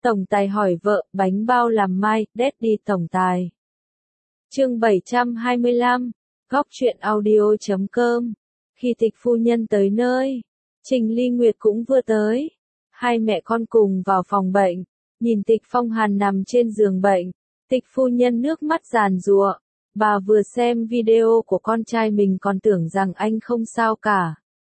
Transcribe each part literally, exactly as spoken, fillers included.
Tổng tài hỏi vợ, bánh bao làm mai, Daddy tổng tài. Chương bảy trăm hai mươi lăm, góc truyện audio chấm com. Khi Tịch phu nhân tới nơi, Trình Ly Nguyệt cũng vừa tới. Hai mẹ con cùng vào phòng bệnh, nhìn Tịch Phong Hàn nằm trên giường bệnh. Tịch phu nhân nước mắt giàn giụa. Bà vừa xem video của con trai mình còn tưởng rằng anh không sao cả.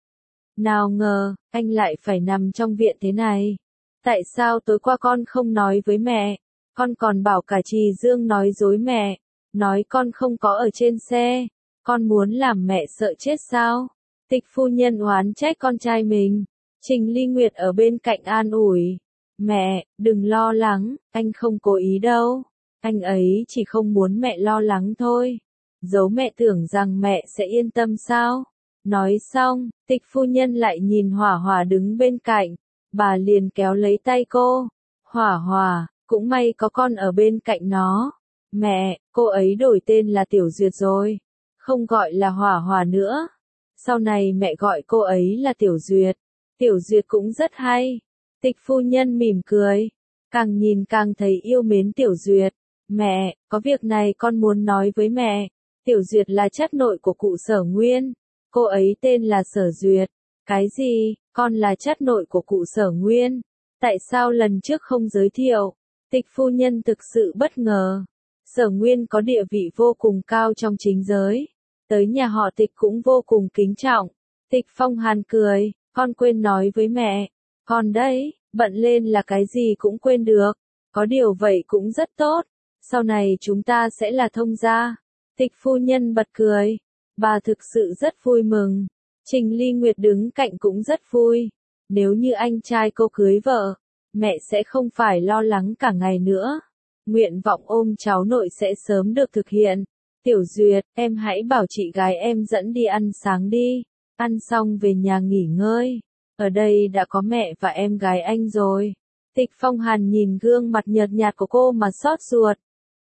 Nào ngờ, anh lại phải nằm trong viện thế này. Tại sao tối qua con không nói với mẹ? Con còn bảo cả Trì Dương nói dối mẹ. Nói con không có ở trên xe. Con muốn làm mẹ sợ chết sao? Tịch phu nhân oán trách con trai mình. Trình Ly Nguyệt ở bên cạnh an ủi. Mẹ, đừng lo lắng, anh không cố ý đâu. Anh ấy chỉ không muốn mẹ lo lắng thôi. Dẫu mẹ tưởng rằng mẹ sẽ yên tâm sao? Nói xong, Tịch phu nhân lại nhìn Hỏa Hỏa đứng bên cạnh. Bà liền kéo lấy tay cô. Hỏa Hỏa, cũng may có con ở bên cạnh nó. Mẹ, cô ấy đổi tên là Tiểu Duyệt rồi. Không gọi là Hỏa Hỏa nữa. Sau này mẹ gọi cô ấy là Tiểu Duyệt. Tiểu Duyệt cũng rất hay. Tịch phu nhân mỉm cười. Càng nhìn càng thấy yêu mến Tiểu Duyệt. Mẹ, có việc này con muốn nói với mẹ. Tiểu Duyệt là chất nội của cụ Sở Nguyên. Cô ấy tên là Sở Duyệt. Cái gì? Con là chất nội của cụ Sở Nguyên. Tại sao lần trước không giới thiệu? Tịch phu nhân thực sự bất ngờ. Sở Nguyên có địa vị vô cùng cao trong chính giới. Tới nhà họ Tịch cũng vô cùng kính trọng. Tịch Phong Hàn cười, con quên nói với mẹ. Con đấy, bận lên là cái gì cũng quên được. Có điều vậy cũng rất tốt. Sau này chúng ta sẽ là thông gia. Tịch phu nhân bật cười. Bà thực sự rất vui mừng. Trình Ly Nguyệt đứng cạnh cũng rất vui. Nếu như anh trai cô cưới vợ, mẹ sẽ không phải lo lắng cả ngày nữa. Nguyện vọng ôm cháu nội sẽ sớm được thực hiện. Tiểu Duyệt, em hãy bảo chị gái em dẫn đi ăn sáng đi. Ăn xong về nhà nghỉ ngơi. Ở đây đã có mẹ và em gái anh rồi. Tịch Phong Hàn nhìn gương mặt nhợt nhạt của cô mà xót ruột.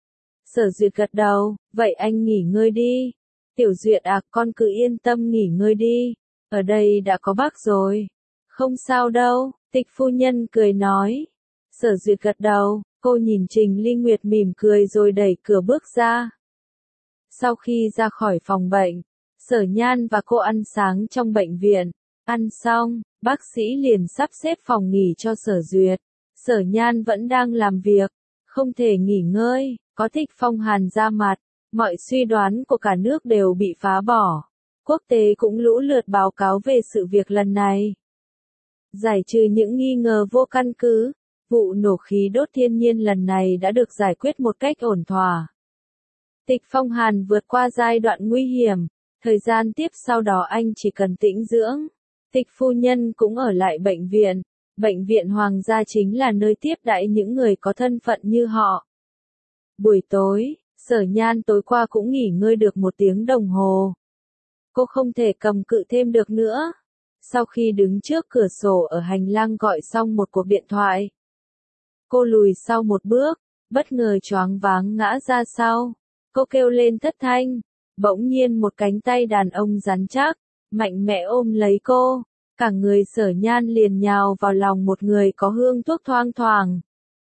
Sở Duyệt gật đầu, vậy anh nghỉ ngơi đi. Tiểu Duyệt à, con cứ yên tâm nghỉ ngơi đi. Ở đây đã có bác rồi. Không sao đâu, Tịch phu nhân cười nói. Sở Duyệt gật đầu, cô nhìn Trình Ly Nguyệt mỉm cười rồi đẩy cửa bước ra. Sau khi ra khỏi phòng bệnh, Sở Nhan và cô ăn sáng trong bệnh viện. Ăn xong, bác sĩ liền sắp xếp phòng nghỉ cho Sở Duyệt. Sở Nhan vẫn đang làm việc, không thể nghỉ ngơi, có Tịch Phong Hàn ra mặt. Mọi suy đoán của cả nước đều bị phá bỏ. Quốc tế cũng lũ lượt báo cáo về sự việc lần này. Giải trừ những nghi ngờ vô căn cứ, vụ nổ khí đốt thiên nhiên lần này đã được giải quyết một cách ổn thỏa. Tịch Phong Hàn vượt qua giai đoạn nguy hiểm, thời gian tiếp sau đó anh chỉ cần tĩnh dưỡng. Tịch phu nhân cũng ở lại bệnh viện. Bệnh viện Hoàng gia chính là nơi tiếp đãi những người có thân phận như họ. Buổi tối, Sở Nhan tối qua cũng nghỉ ngơi được một tiếng đồng hồ. Cô không thể cầm cự thêm được nữa. Sau khi đứng trước cửa sổ ở hành lang gọi xong một cuộc điện thoại, cô lùi sau một bước, bất ngờ choáng váng ngã ra sau. Cô kêu lên thất thanh. Bỗng nhiên một cánh tay đàn ông rắn chắc, mạnh mẽ ôm lấy cô. Cả người Sở Nhan liền nhào vào lòng một người có hương thuốc thoang thoảng.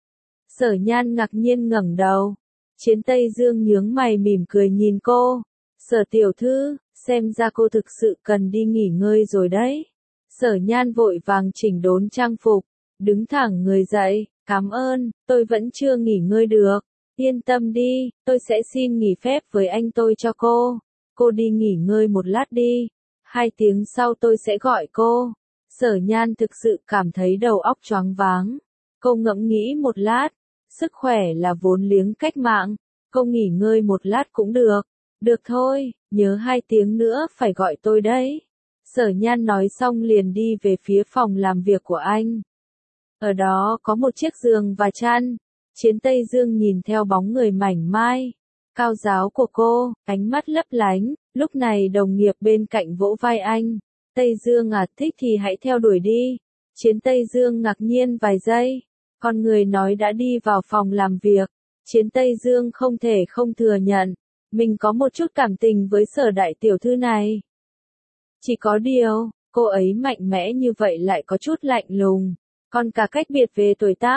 Sở Nhan ngạc nhiên ngẩng đầu. Chiến Tây Dương nhướng mày mỉm cười nhìn cô. Sở tiểu thư, xem ra cô thực sự cần đi nghỉ ngơi rồi đấy. Sở Nhan vội vàng chỉnh đốn trang phục, đứng thẳng người dậy. Cảm ơn, tôi vẫn chưa nghỉ ngơi được. Yên tâm đi, tôi sẽ xin nghỉ phép với anh tôi cho cô. Cô đi nghỉ ngơi một lát đi. Hai tiếng sau tôi sẽ gọi cô. Sở Nhan thực sự cảm thấy đầu óc choáng váng. Cô ngẫm nghĩ một lát. Sức khỏe là vốn liếng cách mạng. Cô nghỉ ngơi một lát cũng được. Được thôi, nhớ hai tiếng nữa phải gọi tôi đấy. Sở Nhan nói xong liền đi về phía phòng làm việc của anh. Ở đó có một chiếc giường và chăn. Chiến Tây Dương nhìn theo bóng người mảnh mai, cao ráo của cô, ánh mắt lấp lánh. Lúc này đồng nghiệp bên cạnh vỗ vai anh. Tây Dương à, thích thì hãy theo đuổi đi. Chiến Tây Dương ngạc nhiên vài giây. Con người nói đã đi vào phòng làm việc. Chiến Tây Dương không thể không thừa nhận. Mình có một chút cảm tình với Sở đại tiểu thư này. Chỉ có điều, cô ấy mạnh mẽ như vậy lại có chút lạnh lùng. Còn cả cách biệt về tuổi tác.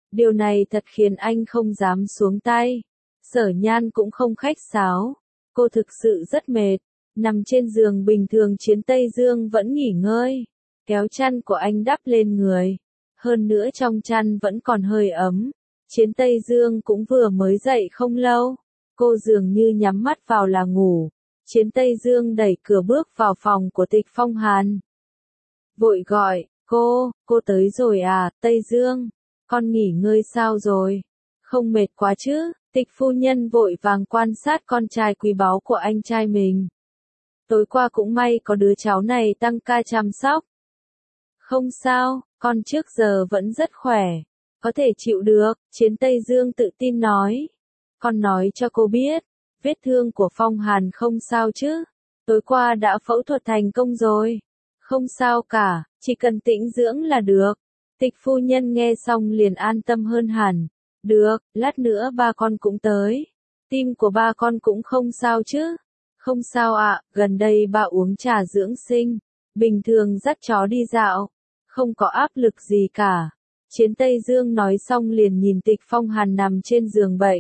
Điều này thật khiến anh không dám xuống tay. Sở Nhan cũng không khách sáo. Cô thực sự rất mệt. Nằm trên giường bình thường Chiến Tây Dương vẫn nghỉ ngơi. Kéo chăn của anh đắp lên người. Hơn nữa trong chăn vẫn còn hơi ấm. Chiến Tây Dương cũng vừa mới dậy không lâu. Cô dường như nhắm mắt vào là ngủ. Chiến Tây Dương đẩy cửa bước vào phòng của Tịch Phong Hàn. Vội gọi, cô, cô tới rồi à, Tây Dương, con nghỉ ngơi sao rồi? Không mệt quá chứ? Tịch phu nhân vội vàng quan sát con trai quý báu của anh trai mình. Tối qua cũng may có đứa cháu này tăng ca chăm sóc. Không sao, con trước giờ vẫn rất khỏe, có thể chịu được, Chiến Tây Dương tự tin nói. Con nói cho cô biết, vết thương của Phong Hàn không sao chứ? Tối qua đã phẫu thuật thành công rồi. Không sao cả, chỉ cần tĩnh dưỡng là được. Tịch phu nhân nghe xong liền an tâm hơn hẳn. Được, lát nữa ba con cũng tới. Tim của ba con cũng không sao chứ? Không sao ạ, gần đây ba uống trà dưỡng sinh. Bình thường dắt chó đi dạo. Không có áp lực gì cả. Chiến Tây Dương nói xong liền nhìn Tịch Phong Hàn nằm trên giường bệnh.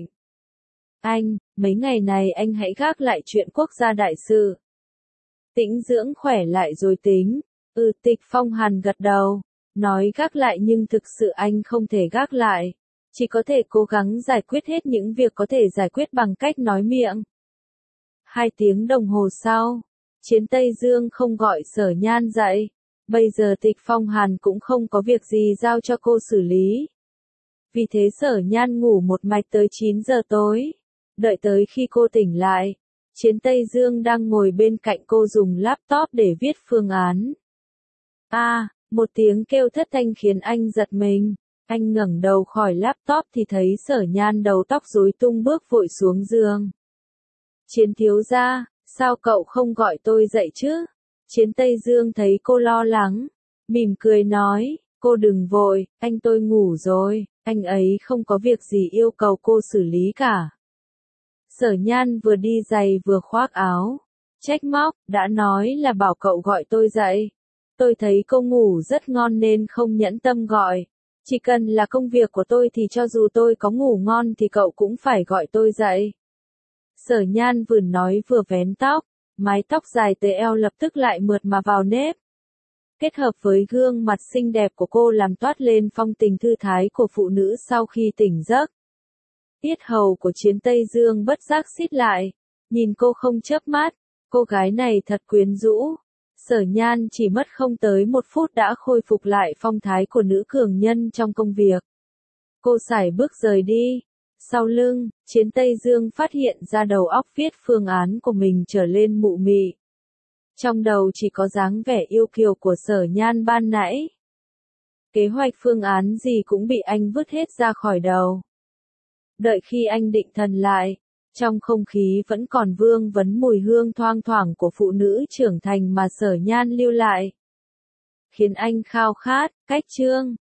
Anh, mấy ngày này anh hãy gác lại chuyện quốc gia đại sự. Tĩnh dưỡng khỏe lại rồi tính. Ừ, Tịch Phong Hàn gật đầu. Nói gác lại nhưng thực sự anh không thể gác lại. Chỉ có thể cố gắng giải quyết hết những việc có thể giải quyết bằng cách nói miệng. Hai tiếng đồng hồ sau, Chiến Tây Dương không gọi Sở Nhan dậy. Bây giờ Tịch Phong Hàn cũng không có việc gì giao cho cô xử lý. Vì thế Sở Nhan ngủ một mạch tới chín giờ tối. Đợi tới khi cô tỉnh lại, Chiến Tây Dương đang ngồi bên cạnh cô dùng laptop để viết phương án. A, à, một tiếng kêu thất thanh khiến anh giật mình. Anh ngẩng đầu khỏi laptop thì thấy Sở Nhan đầu tóc rối tung bước vội xuống giường. Chiến thiếu gia, sao cậu không gọi tôi dậy chứ? Chiến Tây Dương thấy cô lo lắng, mỉm cười nói, cô đừng vội, anh tôi ngủ rồi, anh ấy không có việc gì yêu cầu cô xử lý cả. Sở Nhan vừa đi giày vừa khoác áo, trách móc, đã nói là bảo cậu gọi tôi dậy. Tôi thấy cô ngủ rất ngon nên không nhẫn tâm gọi. Chỉ cần là công việc của tôi thì cho dù tôi có ngủ ngon thì cậu cũng phải gọi tôi dậy. Sở Nhan vừa nói vừa vén tóc, mái tóc dài tới eo lập tức lại mượt mà vào nếp. Kết hợp với gương mặt xinh đẹp của cô làm toát lên phong tình thư thái của phụ nữ sau khi tỉnh giấc. Yết hầu của Chiến Tây Dương bất giác xít lại, nhìn cô không chớp mắt, cô gái này thật quyến rũ. Sở Nhan chỉ mất không tới một phút đã khôi phục lại phong thái của nữ cường nhân trong công việc. Cô sải bước rời đi. Sau lưng, Chiến Tây Dương phát hiện ra đầu óc viết phương án của mình trở lên mụ mị. Trong đầu chỉ có dáng vẻ yêu kiều của Sở Nhan ban nãy. Kế hoạch phương án gì cũng bị anh vứt hết ra khỏi đầu. Đợi khi anh định thần lại, trong không khí vẫn còn vương vấn mùi hương thoang thoảng của phụ nữ trưởng thành mà Sở Nhan lưu lại. Khiến anh khao khát, cách chương.